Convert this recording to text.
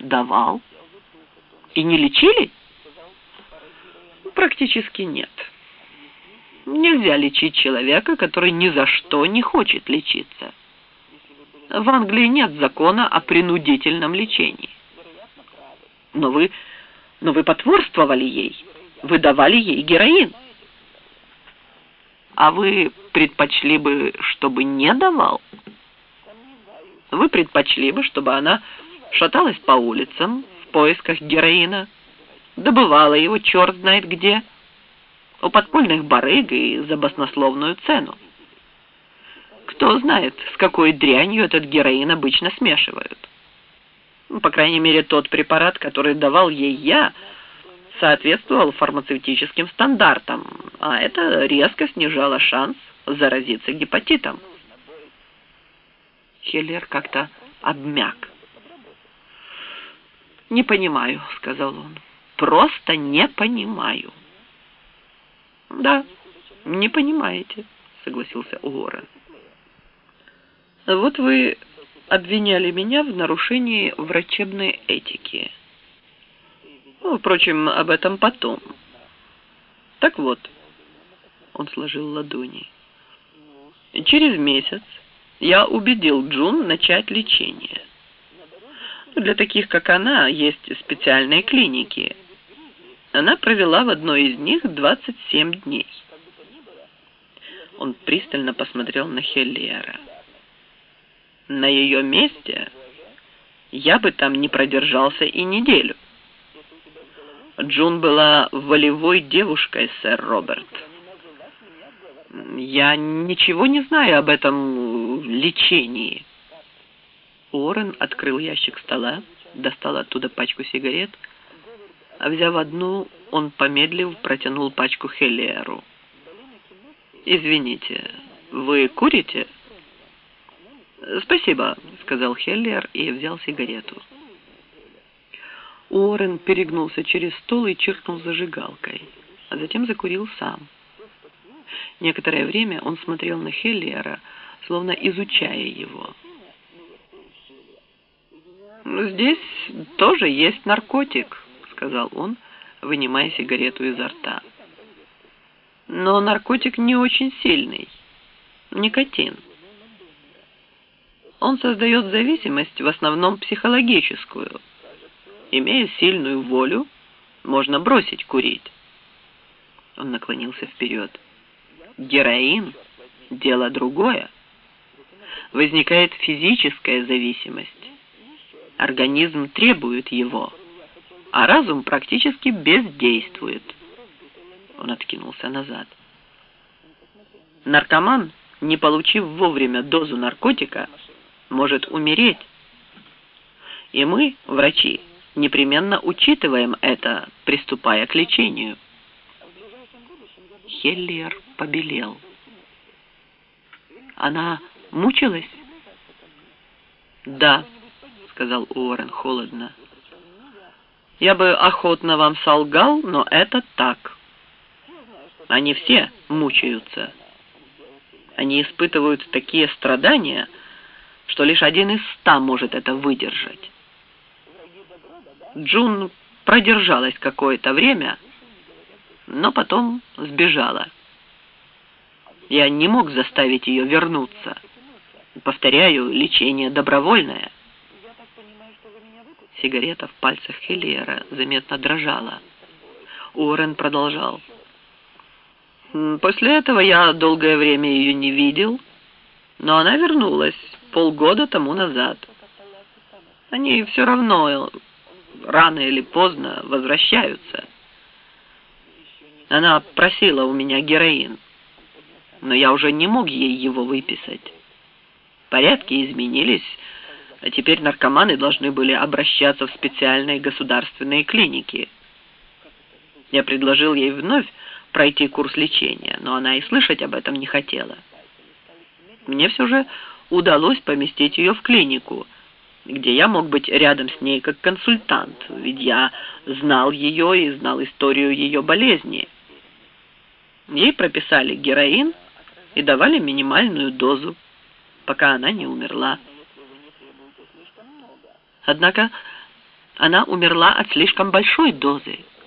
Давал. И не лечили? Практически нет. Нельзя лечить человека, который ни за что не хочет лечиться. В Англии нет закона о принудительном лечении. Но вы потворствовали ей. Вы давали ей героин. А вы предпочли бы, чтобы не давал? Вы предпочли бы, чтобы она шаталась по улицам в поисках героина, добывала его черт знает где, у подпольных барыг и за баснословную цену. Кто знает, с какой дрянью этот героин обычно смешивают. По крайней мере, тот препарат, который давал ей я, соответствовал фармацевтическим стандартам, а это резко снижало шанс заразиться гепатитом. Хеллер как-то обмяк. «Не понимаю», — сказал он. «Просто не понимаю». «Да, не понимаете», — согласился Уоррен. «Вот вы обвиняли меня в нарушении врачебной этики. Ну, впрочем, об этом потом. Так вот», — он сложил ладони, — «через месяц я убедил Джун начать лечение. Для таких, как она, есть специальные клиники. Она провела в одной из них 27 дней. Он пристально посмотрел на Хеллера. На ее месте я бы там не продержался и неделю. Джун была волевой девушкой, сэр Роберт. Я ничего не знаю об этом лечении». Уоррен открыл ящик стола, достал оттуда пачку сигарет, а взяв одну, он, помедлив, протянул пачку Хеллеру. «Извините, вы курите?» «Спасибо», — сказал Хеллер и взял сигарету. Уоррен перегнулся через стол и чиркнул зажигалкой, а затем закурил сам. Некоторое время он смотрел на Хеллера, словно изучая его. «Здесь тоже есть наркотик», — сказал он, вынимая сигарету изо рта. «Но наркотик не очень сильный. Никотин. Он создает зависимость, в основном психологическую. Имея сильную волю, можно бросить курить». Он наклонился вперед. «Героин – дело другое. Возникает физическая зависимость. Организм требует его, а разум практически бездействует». Он откинулся назад. Наркоман, не получив вовремя дозу наркотика, может умереть. И мы, врачи, непременно учитываем это, приступая к лечению. Хеллер побелел. «Она мучилась?» «Да», — сказал Уоррен холодно. «Я бы охотно вам солгал, но это так. Они все мучаются. Они испытывают такие страдания, что лишь 1 из 100 может это выдержать. Джун продержалась какое-то время, но потом сбежала. Я не мог заставить ее вернуться. Повторяю, лечение добровольное». Сигарета в пальцах Хеллера заметно дрожала. Уоррен продолжал. «После этого я долгое время ее не видел, но она вернулась полгода тому назад. Они все равно рано или поздно возвращаются. Она просила у меня героин, но я уже не мог ей его выписать. Порядки изменились, а теперь наркоманы должны были обращаться в специальные государственные клиники. Я предложил ей вновь пройти курс лечения, но она и слышать об этом не хотела. Мне все же удалось поместить ее в клинику, где я мог быть рядом с ней как консультант, ведь я знал ее и знал историю ее болезни. Ей прописали героин и давали минимальную дозу, пока она не умерла. Однако Она умерла от слишком большой дозы.